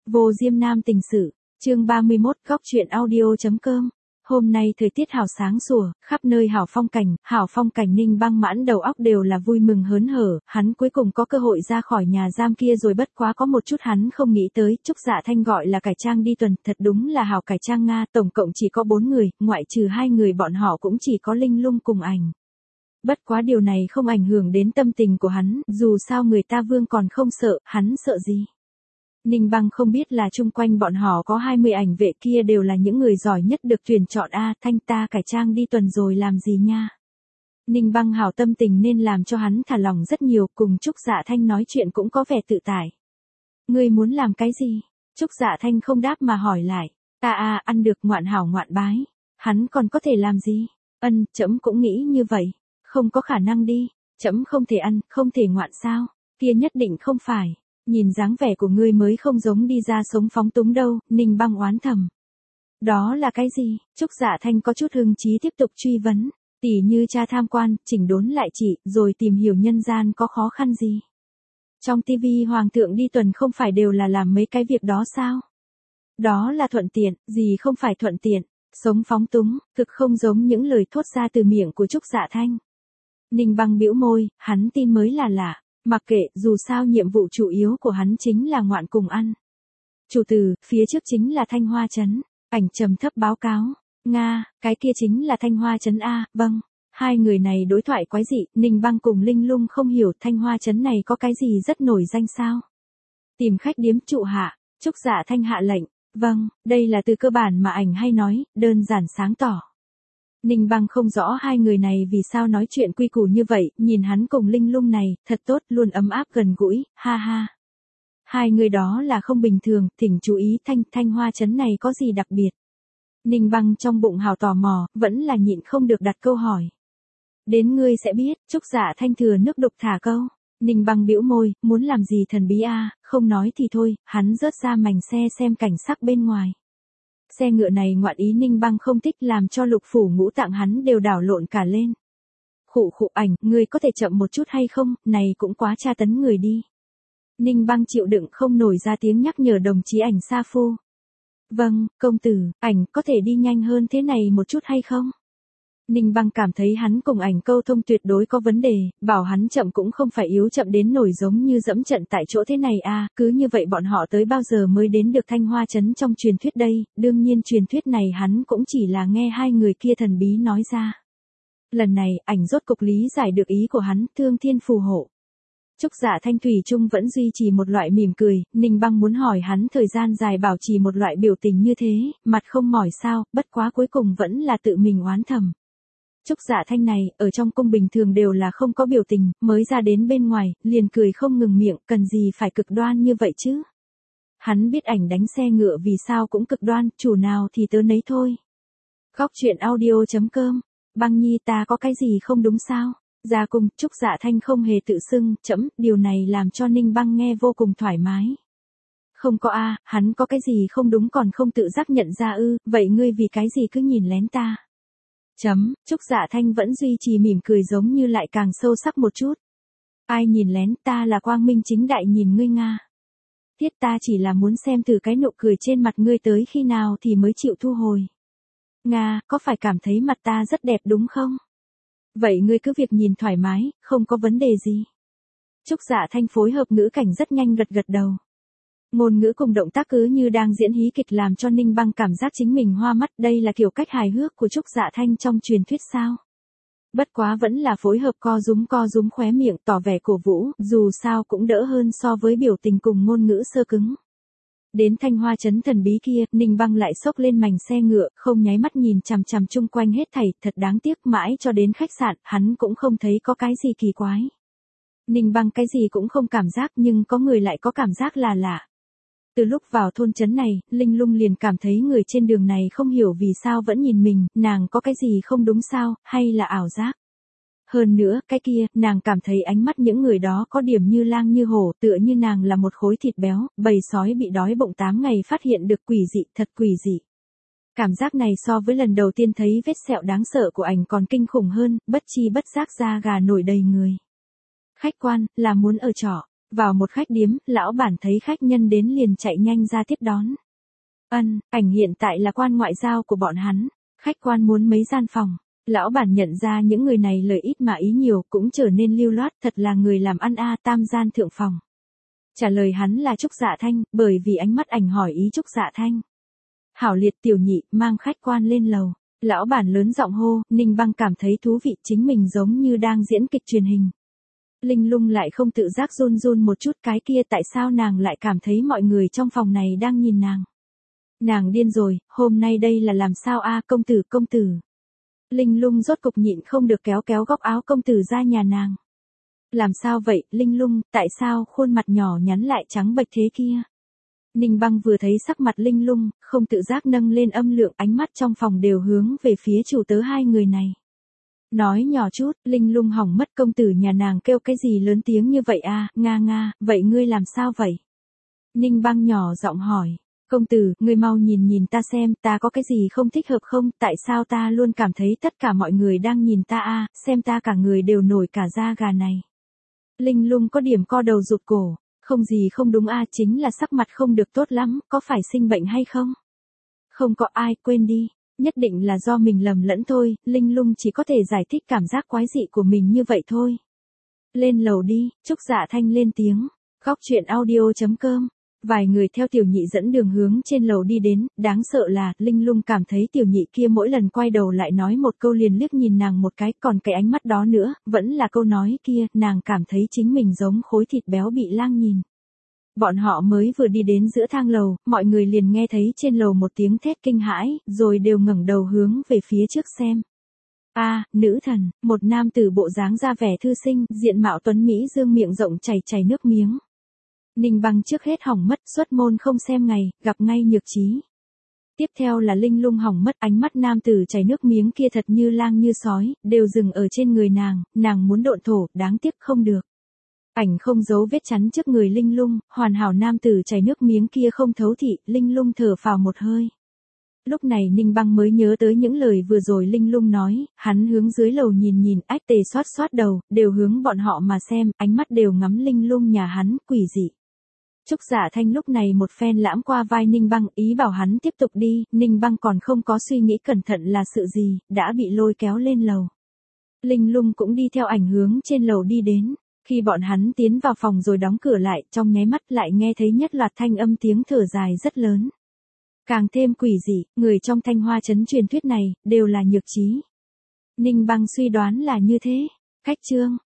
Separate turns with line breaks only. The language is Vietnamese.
Vô Diêm Nam tình sự, chương 31, góc truyện audio.com. Hôm nay thời tiết hào sáng sủa, khắp nơi hào phong cảnh Ninh Băng mãn đầu óc đều là vui mừng hớn hở, hắn cuối cùng có cơ hội ra khỏi nhà giam kia rồi, bất quá có một chút hắn không nghĩ tới, Trúc Dạ Thanh gọi là cải trang đi tuần, thật đúng là hào cải trang Nga, tổng cộng chỉ có 4 người, ngoại trừ 2 người bọn họ cũng chỉ có Linh Lung cùng ảnh. Bất quá điều này không ảnh hưởng đến tâm tình của hắn, dù sao người ta vương còn không sợ, hắn sợ gì. Ninh Băng không biết là chung quanh bọn họ có 20 ảnh vệ kia đều là những người giỏi nhất được tuyển chọn. Thanh ta cải trang đi tuần rồi làm gì nha. Ninh Băng hảo tâm tình nên làm cho hắn thả lòng rất nhiều, cùng Trúc Dạ Thanh nói chuyện cũng có vẻ tự tại. Ngươi muốn làm cái gì? Trúc Dạ Thanh không đáp mà hỏi lại. Ăn được, ngoạn hảo ngoạn bái. Hắn còn có thể làm gì? Trẫm cũng nghĩ như vậy. Không có khả năng đi. Trẫm không thể ăn, không thể ngoạn sao? Kia nhất định không phải. Nhìn dáng vẻ của ngươi mới không giống đi ra sống phóng túng đâu, Ninh Băng oán thầm. Đó là cái gì? Trúc Dạ Thanh có chút hứng chí tiếp tục truy vấn. Tỉ như tra tham quan, chỉnh đốn lại chị, rồi tìm hiểu nhân gian có khó khăn gì. Trong tivi hoàng thượng đi tuần không phải đều là làm mấy cái việc đó sao? Đó là thuận tiện, gì không phải thuận tiện, sống phóng túng, thực không giống những lời thốt ra từ miệng của Trúc Dạ Thanh. Ninh Băng bĩu môi, hắn tin mới là lạ. Mặc kệ, dù sao nhiệm vụ chủ yếu của hắn chính là ngoạn cùng ăn. Chủ tử, phía trước chính là Thanh Hoa Trấn. Ảnh trầm thấp báo cáo. Nga, cái kia chính là Thanh Hoa Trấn a, vâng. Hai người này đối thoại quái dị, Ninh Băng cùng Linh Lung không hiểu Thanh Hoa Trấn này có cái gì rất nổi danh sao. Tìm khách điếm trụ hạ, Trúc Dạ Thanh hạ lệnh. Vâng, đây là từ cơ bản mà ảnh hay nói, đơn giản sáng tỏ. Ninh Băng không rõ hai người này vì sao nói chuyện quy củ như vậy, nhìn hắn cùng Linh Lung này, thật tốt, luôn ấm áp gần gũi, ha ha. Hai người đó là không bình thường, thỉnh chú ý Thanh Hoa Trấn này có gì đặc biệt. Ninh Băng trong bụng hào tò mò, vẫn là nhịn không được đặt câu hỏi. Đến ngươi sẽ biết, Trúc Dạ Thanh thừa nước đục thả câu. Ninh Băng bĩu môi, muốn làm gì thần bí không nói thì thôi, hắn rớt ra mảnh xe xem cảnh sắc bên ngoài. Xe ngựa này ngoạn ý Ninh Băng không thích, làm cho lục phủ ngũ tạng hắn đều đảo lộn cả lên. Khụ ảnh, ngươi có thể chậm một chút hay không, này cũng quá tra tấn người đi. Ninh Băng chịu đựng không nổi ra tiếng nhắc nhở đồng chí Ảnh Sa Phu. Vâng, công tử, ảnh có thể đi nhanh hơn thế này một chút hay không? Ninh Băng cảm thấy hắn cùng ảnh câu thông tuyệt đối có vấn đề, bảo hắn chậm cũng không phải yếu chậm đến nổi giống như dẫm trận tại chỗ thế này cứ như vậy bọn họ tới bao giờ mới đến được Thanh Hoa Trấn trong truyền thuyết đây, đương nhiên truyền thuyết này hắn cũng chỉ là nghe hai người kia thần bí nói ra. Lần này, ảnh rốt cục lý giải được ý của hắn, thương thiên phù hộ. Trúc Dạ Thanh thủy chung vẫn duy trì một loại mỉm cười, Ninh Băng muốn hỏi hắn thời gian dài bảo trì một loại biểu tình như thế, mặt không mỏi sao, bất quá cuối cùng vẫn là tự mình oán thầm. Trúc Dạ Thanh này, ở trong cung bình thường đều là không có biểu tình, mới ra đến bên ngoài, liền cười không ngừng miệng, cần gì phải cực đoan như vậy chứ. Hắn biết ảnh đánh xe ngựa vì sao cũng cực đoan, chủ nào thì tớ nấy thôi. Góc truyện audio.com, Băng Nhi ta có cái gì không đúng sao? Ra cùng, Trúc Dạ Thanh không hề tự xưng, điều này làm cho Ninh Băng nghe vô cùng thoải mái. Không có hắn có cái gì không đúng còn không tự giác nhận ra vậy ngươi vì cái gì cứ nhìn lén ta? Trúc Dạ Thanh vẫn duy trì mỉm cười giống như lại càng sâu sắc một chút. Ai nhìn lén, ta là quang minh chính đại nhìn ngươi Nga. Thiết ta chỉ là muốn xem từ cái nụ cười trên mặt ngươi tới khi nào thì mới chịu thu hồi. Nga, có phải cảm thấy mặt ta rất đẹp đúng không? Vậy ngươi cứ việc nhìn thoải mái, không có vấn đề gì. Trúc Dạ Thanh phối hợp ngữ cảnh rất nhanh gật đầu. Ngôn ngữ cùng động tác cứ như đang diễn hí kịch làm cho Ninh Băng cảm giác chính mình hoa mắt, đây là kiểu cách hài hước của Trúc Dạ Thanh trong truyền thuyết sao. Bất quá vẫn là phối hợp co rúm khóe miệng tỏ vẻ cổ vũ, dù sao cũng đỡ hơn so với biểu tình cùng ngôn ngữ sơ cứng. Đến Thanh Hoa Trấn thần bí kia, Ninh Băng lại xốc lên mành xe ngựa, không nháy mắt nhìn chằm chằm chung quanh hết thảy, thật đáng tiếc mãi cho đến khách sạn, hắn cũng không thấy có cái gì kỳ quái. Ninh Băng cái gì cũng không cảm giác nhưng có người lại có cảm giác là lạ. Từ lúc vào thôn trấn này, Linh Lung liền cảm thấy người trên đường này không hiểu vì sao vẫn nhìn mình, nàng có cái gì không đúng sao, hay là ảo giác. Hơn nữa, cái kia, nàng cảm thấy ánh mắt những người đó có điểm như lang như hổ, tựa như nàng là một khối thịt béo, bầy sói bị đói bụng 8 ngày phát hiện được quỷ dị, thật quỷ dị. Cảm giác này so với lần đầu tiên thấy vết sẹo đáng sợ của ảnh còn kinh khủng hơn, bất chi bất giác da gà nổi đầy người. Khách quan, là muốn ở trọ. Vào một khách điếm, lão bản thấy khách nhân đến liền chạy nhanh ra tiếp đón. Ảnh hiện tại là quan ngoại giao của bọn hắn, khách quan muốn mấy gian phòng. Lão bản nhận ra những người này lời ít mà ý nhiều cũng trở nên lưu loát, thật là người làm ăn tam gian thượng phòng. Trả lời hắn là Trúc Dạ Thanh, bởi vì ánh mắt ảnh hỏi ý Trúc Dạ Thanh. Hảo liệt tiểu nhị, mang khách quan lên lầu. Lão bản lớn giọng hô, Ninh Băng cảm thấy thú vị, chính mình giống như đang diễn kịch truyền hình. Linh Lung lại không tự giác run run một chút, cái kia tại sao nàng lại cảm thấy mọi người trong phòng này đang nhìn nàng. Nàng điên rồi, hôm nay đây là làm sao công tử. Linh Lung rốt cục nhịn không được kéo góc áo công tử ra nhà nàng. Làm sao vậy, Linh Lung, tại sao khuôn mặt nhỏ nhắn lại trắng bệch thế kia? Ninh Băng vừa thấy sắc mặt Linh Lung, không tự giác nâng lên âm lượng, ánh mắt trong phòng đều hướng về phía chủ tớ hai người này. Nói nhỏ chút, Linh Lung hỏng mất, công tử nhà nàng kêu cái gì lớn tiếng như vậy nga, vậy ngươi làm sao vậy? Ninh Băng nhỏ giọng hỏi, công tử, ngươi mau nhìn ta xem, ta có cái gì không thích hợp không, tại sao ta luôn cảm thấy tất cả mọi người đang nhìn ta xem ta cả người đều nổi cả da gà này. Linh Lung có điểm co đầu rụt cổ, không gì không đúng chính là sắc mặt không được tốt lắm, có phải sinh bệnh hay không? Không có, ai, quên đi, nhất định là do mình lầm lẫn thôi, Linh Lung chỉ có thể giải thích cảm giác quái dị của mình như vậy thôi. Lên lầu đi, Trúc Dạ Thanh lên tiếng, góc chuyện audio.com. Vài người theo tiểu nhị dẫn đường hướng trên lầu đi đến, đáng sợ là, Linh Lung cảm thấy tiểu nhị kia mỗi lần quay đầu lại nói một câu liền liếc nhìn nàng một cái, còn cái ánh mắt đó nữa, vẫn là câu nói kia, nàng cảm thấy chính mình giống khối thịt béo bị lang nhìn. Bọn họ mới vừa đi đến giữa thang lầu, mọi người liền nghe thấy trên lầu một tiếng thét kinh hãi, rồi đều ngẩng đầu hướng về phía trước xem. Nữ thần, một nam tử bộ dáng ra vẻ thư sinh, diện mạo tuấn Mỹ dương miệng rộng chảy nước miếng. Ninh Băng trước hết hỏng mất, xuất môn không xem ngày, gặp ngay nhược trí. Tiếp theo là Linh Lung hỏng mất, ánh mắt nam tử chảy nước miếng kia thật như lang như sói, đều dừng ở trên người nàng muốn độn thổ, đáng tiếc không được. Ảnh không giấu vết chắn trước người Linh Lung, hoàn hảo nam tử chảy nước miếng kia không thấu thị, Linh Lung thở phào một hơi. Lúc này Ninh Băng mới nhớ tới những lời vừa rồi Linh Lung nói, hắn hướng dưới lầu nhìn, ách tề xoát đầu, đều hướng bọn họ mà xem, ánh mắt đều ngắm Linh Lung nhà hắn, quỷ dị. Trúc Dạ Thanh lúc này một phen lãm qua vai Ninh Băng, ý bảo hắn tiếp tục đi, Ninh Băng còn không có suy nghĩ cẩn thận là sự gì, đã bị lôi kéo lên lầu. Linh Lung cũng đi theo ảnh hướng trên lầu đi đến, khi bọn hắn tiến vào phòng rồi đóng cửa lại, trong nháy mắt lại nghe thấy nhất loạt thanh âm tiếng thở dài rất lớn. Càng thêm quỷ dị, người trong Thanh Hoa trấn truyền thuyết này, đều là nhược trí. Ninh Băng suy đoán là như thế. Khách trương,